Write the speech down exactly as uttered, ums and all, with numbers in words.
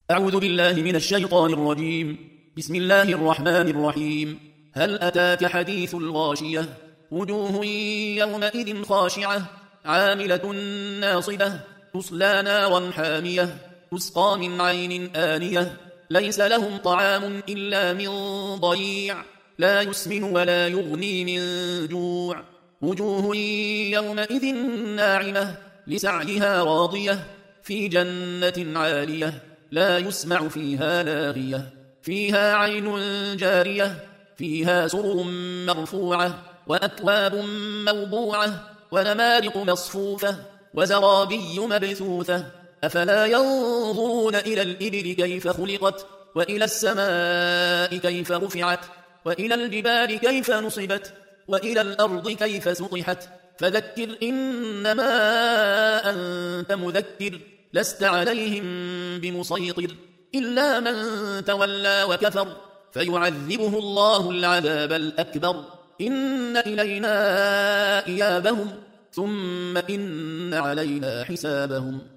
أعوذ بالله من الشيطان الرجيم. بسم الله الرحمن الرحيم. هل أتاك حديث الغاشية؟ وجوه يومئذ خاشعة عاملة ناصبة تصلى نارا حامية تسقى من عين آنية ليس لهم طعام إلا من ضريع لا يسمن ولا يغني من جوع. وجوه يومئذ ناعمة لسعيها راضية في جنة عالية لا يسمع فيها لاغية فيها عين جارية فيها سرر مرفوعة وأكواب موضوعة ونمارق مصفوفة وزرابي مبثوثة. أفلا ينظرون إلى الإبل كيف خلقت وإلى السماء كيف رفعت وإلى الجبال كيف نصبت وإلى الأرض كيف سطحت فذكر إنما أنت مذكر لست عليهم بمسيطر إلا من تولى وكفر فيعذبه الله العذاب الأكبر. إن إلينا إيابهم ثم إن علينا حسابهم.